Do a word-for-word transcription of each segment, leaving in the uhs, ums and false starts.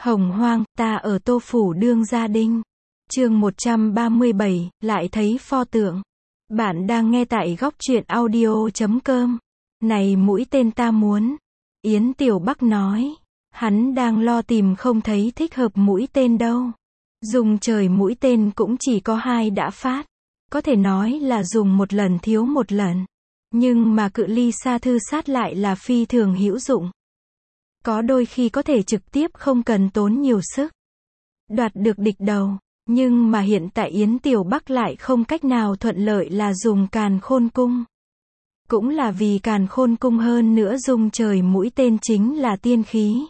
Hồng hoang, ta ở Tô Phủ Đương Gia Đinh. Chương một trăm ba mươi bảy, lại thấy pho tượng. Bạn đang nghe tại góc truyện audio chấm com. Này mũi tên ta muốn. Yến Tiểu Bắc nói. Hắn đang lo tìm không thấy thích hợp mũi tên đâu. Dùng trời mũi tên cũng chỉ có hai đã phát. Có thể nói là dùng một lần thiếu một lần. Nhưng mà cự ly xa thư sát lại là phi thường hữu dụng. Có đôi khi có thể trực tiếp không cần tốn nhiều sức. Đoạt được địch đầu. Nhưng mà hiện tại Yến Tiểu Bắc lại không cách nào thuận lợi là dùng càn khôn cung. Cũng là vì càn khôn cung hơn nữa dùng trời mũi tên chính là tiên khí.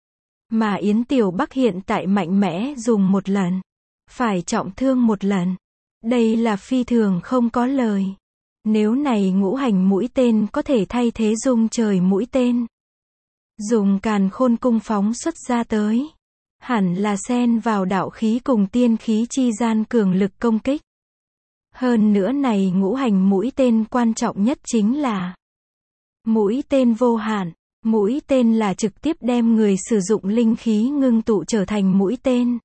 Mà Yến Tiểu Bắc hiện tại mạnh mẽ dùng một lần. Phải trọng thương một lần. Đây là phi thường không có lời. Nếu này ngũ hành mũi tên có thể thay thế dùng trời mũi tên. Dùng càn khôn cung phóng xuất ra tới. Hẳn là xen vào đạo khí cùng tiên khí chi gian cường lực công kích. Hơn nữa này ngũ hành mũi tên quan trọng nhất chính là mũi tên vô hạn. Mũi tên là trực tiếp đem người sử dụng linh khí ngưng tụ trở thành mũi tên.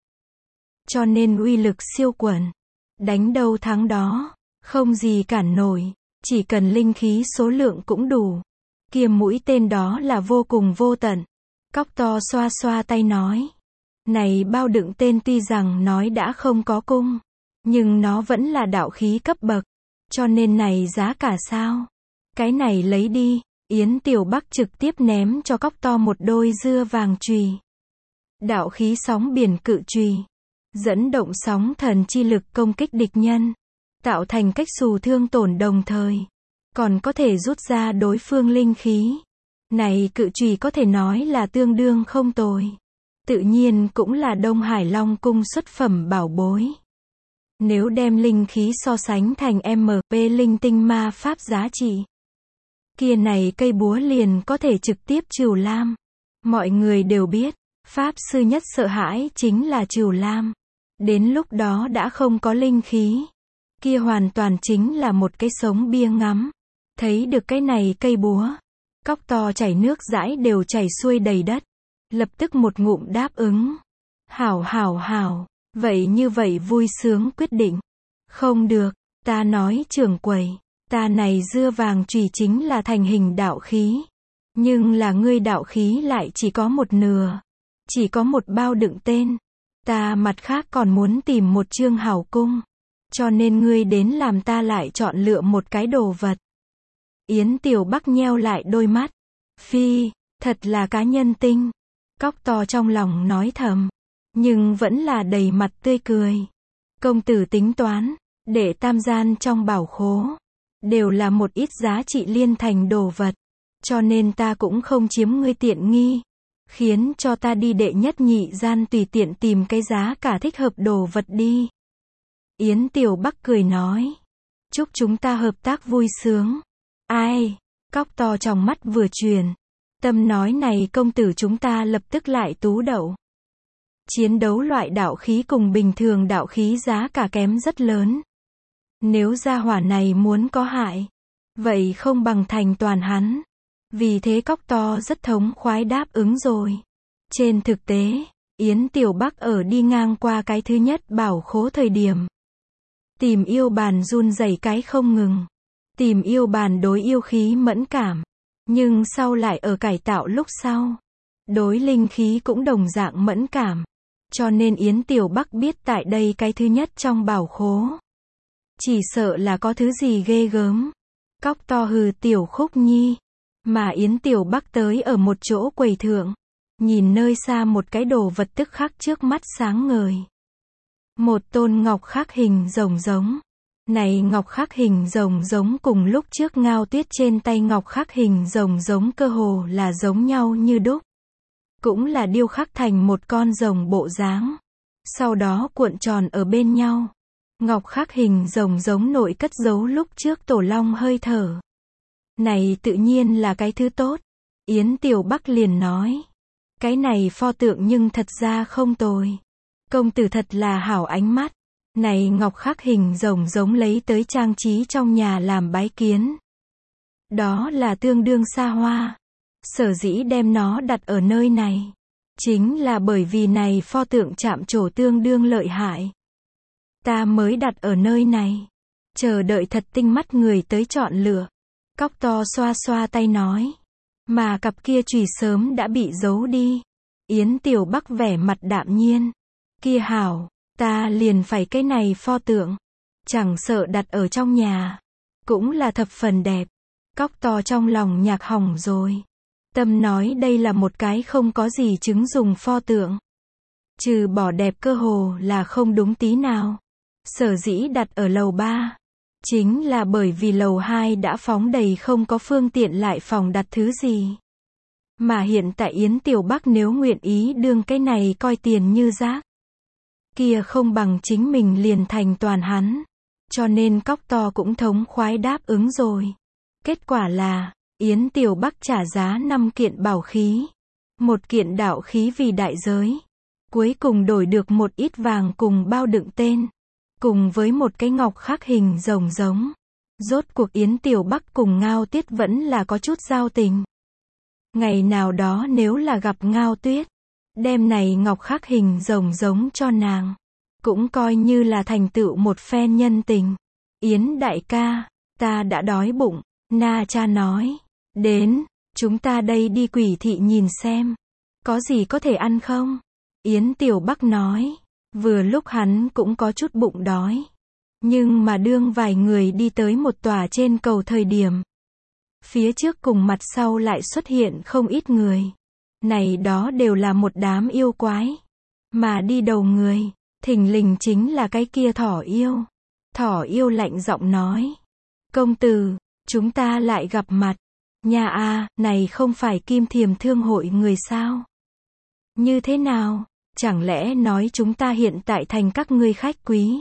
Cho nên uy lực siêu quần. Đánh đâu thắng đó. Không gì cản nổi. Chỉ cần linh khí số lượng cũng đủ. Kia mũi tên đó là vô cùng vô tận. Cóc to xoa xoa tay nói. Này bao đựng tên tuy rằng nói đã không có cung. Nhưng nó vẫn là đạo khí cấp bậc. Cho nên này giá cả sao? Cái này lấy đi. Yến Tiểu Bắc trực tiếp ném cho cóc to một đôi dưa vàng chùy. Đạo khí sóng biển cự chùy. Dẫn động sóng thần chi lực công kích địch nhân. Tạo thành cách xù thương tổn đồng thời. Còn có thể rút ra đối phương linh khí. Này cự chùy có thể nói là tương đương không tồi. Tự nhiên cũng là Đông Hải Long cung xuất phẩm bảo bối. Nếu đem linh khí so sánh thành em pê linh tinh ma pháp giá trị. Kia này cây búa liền có thể trực tiếp trừ lam. Mọi người đều biết, pháp sư nhất sợ hãi chính là trừ lam. Đến lúc đó đã không có linh khí. Kia hoàn toàn chính là một cái sống bia ngắm. Thấy được cái này cây búa. Cóc to chảy nước dãi đều chảy xuôi đầy đất. Lập tức một ngụm đáp ứng. Hảo hảo hảo. Vậy như vậy vui sướng quyết định. Không được. Ta nói trưởng quầy. Ta này dưa vàng chùy chính là thành hình đạo khí. Nhưng là ngươi đạo khí lại chỉ có một nửa. Chỉ có một bao đựng tên. Ta mặt khác còn muốn tìm một chương hảo cung. Cho nên ngươi đến làm ta lại chọn lựa một cái đồ vật. Yến Tiểu Bắc nheo lại đôi mắt. Phi, thật là cá nhân tinh. Cóc to trong lòng nói thầm. Nhưng vẫn là đầy mặt tươi cười. Công tử tính toán. Để tam gian trong bảo khố. Đều là một ít giá trị liên thành đồ vật. Cho nên ta cũng không chiếm ngươi tiện nghi. Khiến cho ta đi đệ nhất nhị gian tùy tiện tìm cái giá cả thích hợp đồ vật đi. Yến Tiểu Bắc cười nói. Chúc chúng ta hợp tác vui sướng. Ai? Cóc to trong mắt vừa truyền. Tâm nói này công tử chúng ta lập tức lại tú đậu. Chiến đấu loại đạo khí cùng bình thường đạo khí giá cả kém rất lớn. Nếu gia hỏa này muốn có hại. Vậy không bằng thành toàn hắn. Vì thế cóc to rất thống khoái đáp ứng rồi. Trên thực tế, Yến Tiểu Bắc ở đi ngang qua cái thứ nhất bảo khố thời điểm. Tìm yêu bàn run rẩy cái không ngừng. Tìm yêu bàn đối yêu khí mẫn cảm. Nhưng sau lại ở cải tạo lúc sau. Đối linh khí cũng đồng dạng mẫn cảm. Cho nên Yến Tiểu Bắc biết tại đây cái thứ nhất trong bảo khố. Chỉ sợ là có thứ gì ghê gớm. Cóc to hừ Tiểu Khúc Nhi. Mà Yến Tiểu Bắc tới ở một chỗ quầy thượng. Nhìn nơi xa một cái đồ vật tức khắc trước mắt sáng ngời. Một tôn ngọc khắc hình rồng giống. Này ngọc khắc hình rồng giống cùng lúc trước Ngao Tuyết trên tay ngọc khắc hình rồng giống cơ hồ là giống nhau như đúc. Cũng là điêu khắc thành một con rồng bộ dáng. Sau đó cuộn tròn ở bên nhau. Ngọc khắc hình rồng giống nội cất giấu lúc trước tổ long hơi thở. Này tự nhiên là cái thứ tốt. Yến Tiểu Bắc liền nói. Cái này pho tượng nhưng thật ra không tồi. Công tử thật là hảo ánh mắt. Này ngọc khắc hình rồng giống lấy tới trang trí trong nhà làm bái kiến. Đó là tương đương xa hoa. Sở dĩ đem nó đặt ở nơi này. Chính là bởi vì này pho tượng chạm trổ tương đương lợi hại. Ta mới đặt ở nơi này. Chờ đợi thật tinh mắt người tới chọn lựa. Cóc to xoa xoa tay nói. Mà cặp kia chùy sớm đã bị giấu đi. Yến Tiểu Bắc vẻ mặt đạm nhiên. Kia hảo, ta liền phải cái này pho tượng. Chẳng sợ đặt ở trong nhà. Cũng là thập phần đẹp. Cóc to trong lòng nhạc hỏng rồi. Tâm nói đây là một cái không có gì chứng dùng pho tượng. Trừ bỏ đẹp cơ hồ là không đúng tí nào. Sở dĩ đặt ở lầu ba. Chính là bởi vì lầu hai đã phóng đầy không có phương tiện lại phòng đặt thứ gì. Mà hiện tại Yến Tiểu Bắc nếu nguyện ý đương cái này coi tiền như rác. Kia không bằng chính mình liền thành toàn hắn. Cho nên Cóc to cũng thống khoái đáp ứng rồi. Kết quả là, Yến Tiểu Bắc trả giá năm kiện bảo khí. Một kiện đạo khí vì đại giới. Cuối cùng đổi được một ít vàng cùng bao đựng tên. Cùng với một cái ngọc khắc hình rồng giống. Rốt cuộc Yến Tiểu Bắc cùng Ngao Tuyết vẫn là có chút giao tình. Ngày nào đó nếu là gặp Ngao Tuyết, đem này ngọc khắc hình rồng giống cho nàng. Cũng coi như là thành tựu một phen nhân tình. Yến đại ca, ta đã đói bụng. Na cha nói. Đến, chúng ta đây đi quỷ thị nhìn xem. Có gì có thể ăn không? Yến Tiểu Bắc nói. Vừa lúc hắn cũng có chút bụng đói. Nhưng mà đương vài người đi tới một tòa trên cầu thời điểm. Phía trước cùng mặt sau lại xuất hiện không ít người. Này đó đều là một đám yêu quái. Mà đi đầu người, thình lình chính là cái kia thỏ yêu. Thỏ yêu lạnh giọng nói. Công tử, chúng ta lại gặp mặt. Nhà a, này không phải Kim Thiềm Thương hội người sao? Như thế nào? Chẳng lẽ nói chúng ta hiện tại thành các ngươi khách quý?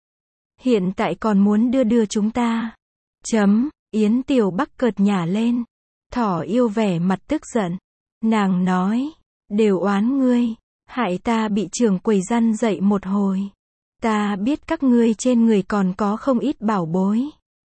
Hiện tại còn muốn đưa đưa chúng ta? Chấm, Yến Tiểu Bắc cợt nhả lên. Thỏ yêu vẻ mặt tức giận. Nàng nói, đều oán ngươi, hại ta bị trưởng quầy răn dậy một hồi. Ta biết các ngươi trên người còn có không ít bảo bối.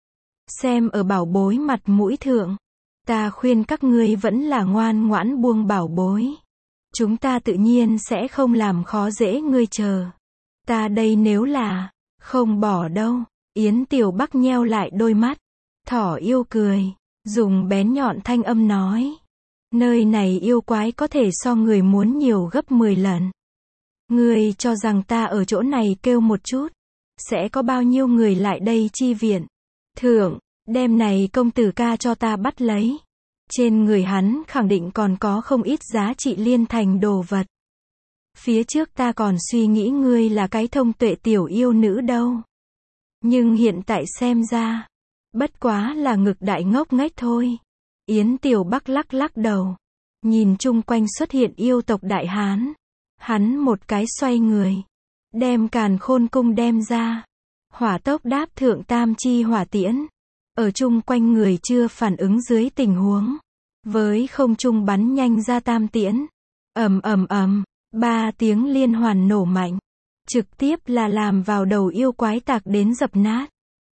Xem ở bảo bối mặt mũi thượng. Ta khuyên các ngươi vẫn là ngoan ngoãn buông bảo bối. Chúng ta tự nhiên sẽ không làm khó dễ ngươi chờ. Ta đây nếu là, không bỏ đâu. Yến Tiểu Bắc nheo lại đôi mắt. Thỏ yêu cười, dùng bén nhọn thanh âm nói. Nơi này yêu quái có thể so người muốn nhiều gấp mười lần. Ngươi cho rằng ta ở chỗ này kêu một chút. Sẽ có bao nhiêu người lại đây chi viện. Thượng, đêm này công tử ca cho ta bắt lấy. Trên người hắn khẳng định còn có không ít giá trị liên thành đồ vật. Phía trước ta còn suy nghĩ ngươi là cái thông tuệ tiểu yêu nữ đâu. Nhưng hiện tại xem ra, bất quá là ngực đại ngốc nghếch thôi. Yến Tiểu Bắc lắc lắc đầu. Nhìn chung quanh xuất hiện yêu tộc đại hán. Hắn một cái xoay người. Đem càn khôn cung đem ra. Hỏa tốc đáp thượng tam chi hỏa tiễn. Ở chung quanh người chưa phản ứng dưới tình huống. Với không trung bắn nhanh ra tam tiễn. Ầm ầm ầm, ba tiếng liên hoàn nổ mạnh. Trực tiếp là làm vào đầu yêu quái tạc đến dập nát.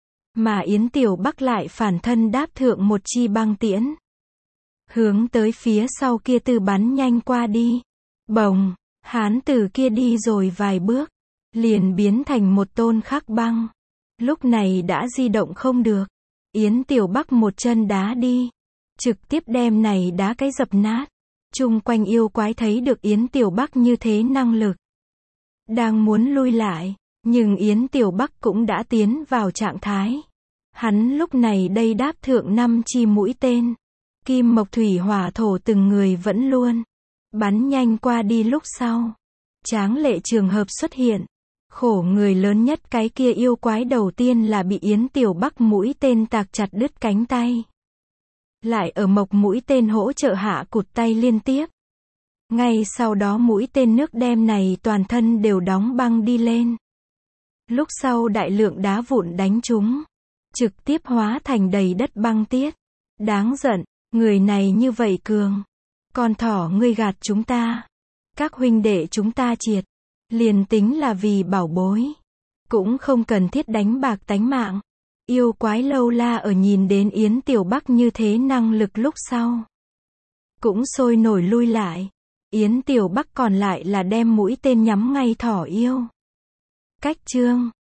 Mà Yến Tiểu Bắc lại phản thân đáp thượng một chi băng tiễn. Hướng tới phía sau kia từ bắn nhanh qua đi. Bồng, hán từ kia đi rồi vài bước. Liền biến thành một tôn khắc băng. Lúc này đã di động không được. Yến Tiểu Bắc một chân đá đi. Trực tiếp đem này đá cái dập nát. Chung quanh yêu quái thấy được Yến Tiểu Bắc như thế năng lực. Đang muốn lui lại. Nhưng Yến Tiểu Bắc cũng đã tiến vào trạng thái. Hắn lúc này đây đáp thượng năm chi mũi tên. Kim mộc thủy hỏa thổ từng người vẫn luôn. Bắn nhanh qua đi lúc sau. Tráng lệ trường hợp xuất hiện. Khổ người lớn nhất cái kia yêu quái đầu tiên là bị Yến Tiểu Bắc mũi tên tạc chặt đứt cánh tay. Lại ở mộc mũi tên hỗ trợ hạ cụt tay liên tiếp. Ngay sau đó mũi tên nước đem này toàn thân đều đóng băng đi lên. Lúc sau đại lượng đá vụn đánh chúng. Trực tiếp hóa thành đầy đất băng tiết. Đáng giận, người này như vậy cường. Con thỏ ngươi gạt chúng ta. Các huynh đệ chúng ta triệt. Liền tính là vì bảo bối. Cũng không cần thiết đánh bạc tánh mạng. Yêu quái lâu la ở nhìn đến Yến Tiểu Bắc như thế năng lực lúc sau. Cũng sôi nổi lui lại. Yến Tiểu Bắc còn lại là đem mũi tên nhắm ngay Thỏ Yêu. Cách chương